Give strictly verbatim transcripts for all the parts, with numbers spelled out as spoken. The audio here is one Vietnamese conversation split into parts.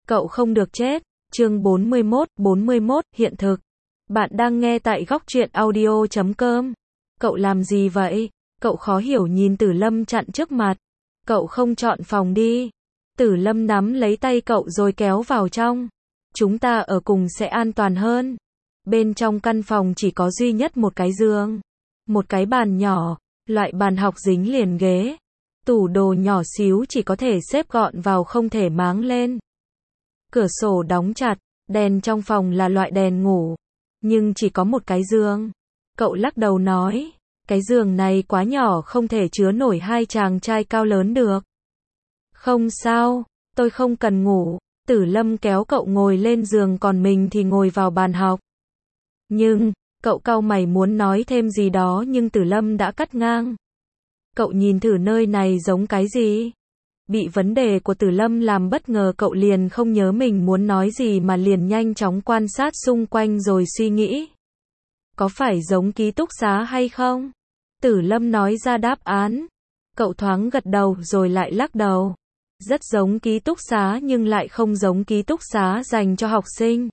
Cậu không được chết. Chương bốn mươi mốt, bốn mươi mốt, hiện thực. Bạn đang nghe tại góc truyện audio chấm com. Cậu làm gì vậy? Cậu khó hiểu nhìn Tử Lâm chặn trước mặt. Cậu không chọn phòng đi. Tử Lâm nắm lấy tay cậu rồi kéo vào trong. Chúng ta ở cùng sẽ an toàn hơn. Bên trong căn phòng chỉ có duy nhất một cái giường. Một cái bàn nhỏ, loại bàn học dính liền ghế. Tủ đồ nhỏ xíu chỉ có thể xếp gọn vào không thể máng lên. Cửa sổ đóng chặt, đèn trong phòng là loại đèn ngủ. Nhưng chỉ có một cái giường. Cậu lắc đầu nói, cái giường này quá nhỏ không thể chứa nổi hai chàng trai cao lớn được. Không sao, tôi không cần ngủ. Tử Lâm kéo cậu ngồi lên giường còn mình thì ngồi vào bàn học. Nhưng, cậu cau mày muốn nói thêm gì đó nhưng Tử Lâm đã cắt ngang. Cậu nhìn thử nơi này giống cái gì? Bị vấn đề của Tử Lâm làm bất ngờ cậu liền không nhớ mình muốn nói gì mà liền nhanh chóng quan sát xung quanh rồi suy nghĩ. Có phải giống ký túc xá hay không? Tử Lâm nói ra đáp án. Cậu thoáng gật đầu rồi lại lắc đầu. Rất giống ký túc xá nhưng lại không giống ký túc xá dành cho học sinh.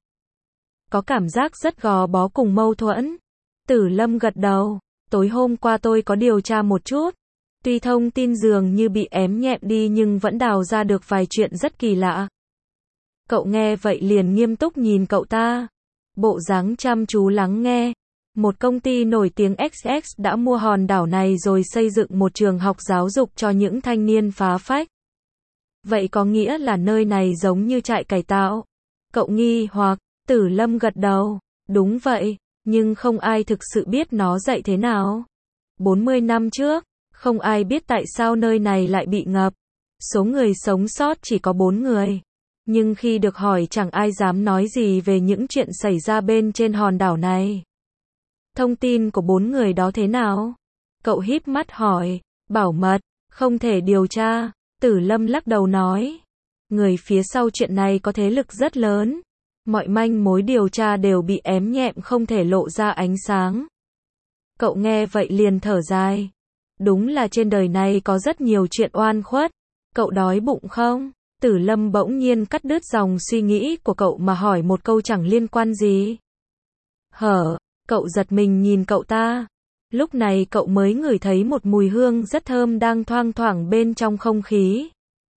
Có cảm giác rất gò bó cùng mâu thuẫn. Tử Lâm gật đầu. Tối hôm qua tôi có điều tra một chút. Tuy thông tin dường như bị ém nhẹm đi nhưng vẫn đào ra được vài chuyện rất kỳ lạ. Cậu nghe vậy liền nghiêm túc nhìn cậu ta. Bộ dáng chăm chú lắng nghe. Một công ty nổi tiếng ích ích đã mua hòn đảo này rồi xây dựng một trường học giáo dục cho những thanh niên phá phách. Vậy có nghĩa là nơi này giống như trại cải tạo? Cậu nghi hoặc, Tử Lâm gật đầu. Đúng vậy, nhưng không ai thực sự biết nó dạy thế nào. bốn mươi năm trước, không ai biết tại sao nơi này lại bị ngập. Số người sống sót chỉ có bốn người. Nhưng khi được hỏi chẳng ai dám nói gì về những chuyện xảy ra bên trên hòn đảo này. Thông tin của bốn người đó thế nào? Cậu híp mắt hỏi. Bảo mật, không thể điều tra. Tử Lâm lắc đầu nói. Người phía sau chuyện này có thế lực rất lớn. Mọi manh mối điều tra đều bị ém nhẹm không thể lộ ra ánh sáng. Cậu nghe vậy liền thở dài. Đúng là trên đời này có rất nhiều chuyện oan khuất. Cậu đói bụng không? Tử Lâm bỗng nhiên cắt đứt dòng suy nghĩ của cậu mà hỏi một câu chẳng liên quan gì. Hở, cậu giật mình nhìn cậu ta. Lúc này cậu mới ngửi thấy một mùi hương rất thơm đang thoang thoảng bên trong không khí.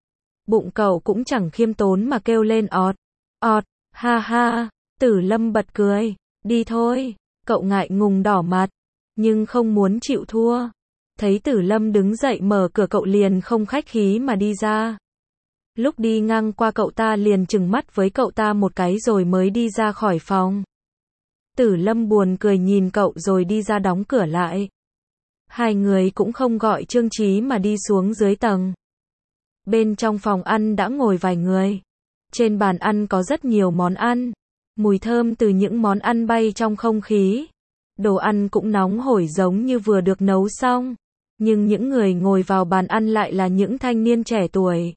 Bụng cậu cũng chẳng khiêm tốn mà kêu lên ọt, ọt, ha ha. Tử Lâm bật cười. Đi thôi. Cậu ngại ngùng đỏ mặt, nhưng không muốn chịu thua. Thấy Tử Lâm đứng dậy mở cửa cậu liền không khách khí mà đi ra. Lúc đi ngang qua cậu ta liền trừng mắt với cậu ta một cái rồi mới đi ra khỏi phòng. Tử Lâm buồn cười nhìn cậu rồi đi ra đóng cửa lại. Hai người cũng không gọi Trương Chí mà đi xuống dưới tầng. Bên trong phòng ăn đã ngồi vài người. Trên bàn ăn có rất nhiều món ăn. Mùi thơm từ những món ăn bay trong không khí. Đồ ăn cũng nóng hổi giống như vừa được nấu xong. Nhưng những người ngồi vào bàn ăn lại là những thanh niên trẻ tuổi.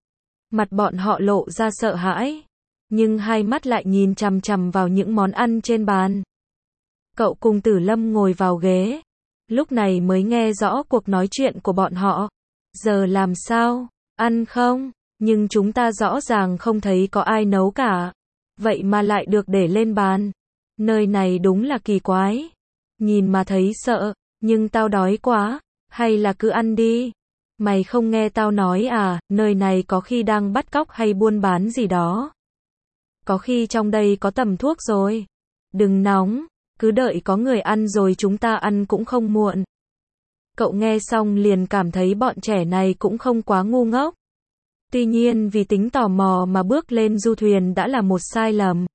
Mặt bọn họ lộ ra sợ hãi. Nhưng hai mắt lại nhìn chằm chằm vào những món ăn trên bàn. Cậu cùng Tử Lâm ngồi vào ghế. Lúc này mới nghe rõ cuộc nói chuyện của bọn họ. Giờ làm sao? Ăn không? Nhưng chúng ta rõ ràng không thấy có ai nấu cả. Vậy mà lại được để lên bàn. Nơi này đúng là kỳ quái. Nhìn mà thấy sợ. Nhưng tao đói quá. Hay là cứ ăn đi. Mày không nghe tao nói à, nơi này có khi đang bắt cóc hay buôn bán gì đó. Có khi trong đây có tầm thuốc rồi. Đừng nóng, cứ đợi có người ăn rồi chúng ta ăn cũng không muộn. Cậu nghe xong liền cảm thấy bọn trẻ này cũng không quá ngu ngốc. Tuy nhiên vì tính tò mò mà bước lên du thuyền đã là một sai lầm.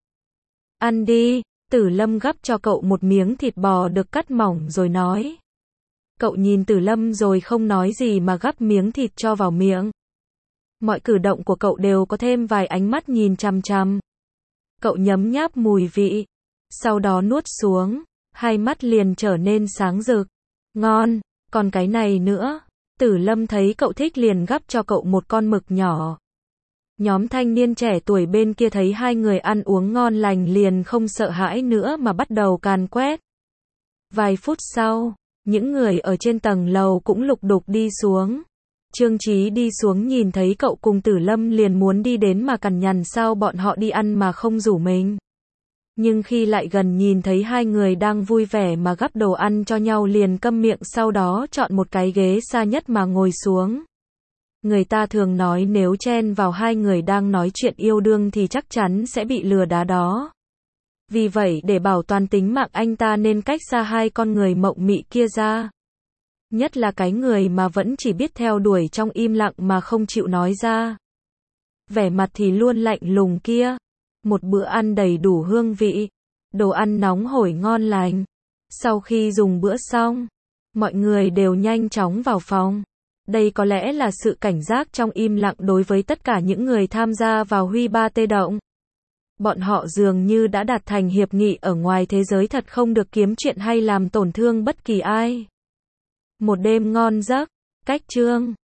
Ăn đi, Tử Lâm gắp cho cậu một miếng thịt bò được cắt mỏng rồi nói. Cậu nhìn Tử Lâm rồi không nói gì mà gắp miếng thịt cho vào miệng. Mọi cử động của cậu đều có thêm vài ánh mắt nhìn chằm chằm. Cậu nhấm nháp mùi vị. Sau đó nuốt xuống. Hai mắt liền trở nên sáng rực. Ngon, còn cái này nữa. Tử Lâm thấy cậu thích liền gắp cho cậu một con mực nhỏ. Nhóm thanh niên trẻ tuổi bên kia thấy hai người ăn uống ngon lành liền không sợ hãi nữa mà bắt đầu càn quét. Vài phút sau, những người ở trên tầng lầu cũng lục đục đi xuống. Trương Chí đi xuống nhìn thấy cậu cùng Tử Lâm liền muốn đi đến mà cằn nhằn sao bọn họ đi ăn mà không rủ mình. Nhưng khi lại gần nhìn thấy hai người đang vui vẻ mà gắp đồ ăn cho nhau liền câm miệng, sau đó chọn một cái ghế xa nhất mà ngồi xuống. Người ta thường nói nếu chen vào hai người đang nói chuyện yêu đương thì chắc chắn sẽ bị lừa đá đó. Vì vậy để bảo toàn tính mạng anh ta nên cách xa hai con người mộng mị kia ra. Nhất là cái người mà vẫn chỉ biết theo đuổi trong im lặng mà không chịu nói ra. Vẻ mặt thì luôn lạnh lùng kia. Một bữa ăn đầy đủ hương vị. Đồ ăn nóng hổi ngon lành. Sau khi dùng bữa xong, mọi người đều nhanh chóng vào phòng. Đây có lẽ là sự cảnh giác trong im lặng đối với tất cả những người tham gia vào Huy Ba Tê Động. Bọn họ dường như đã đạt thành hiệp nghị ở ngoài thế giới thật không được kiếm chuyện hay làm tổn thương bất kỳ ai. Một đêm ngon giấc. Cách chương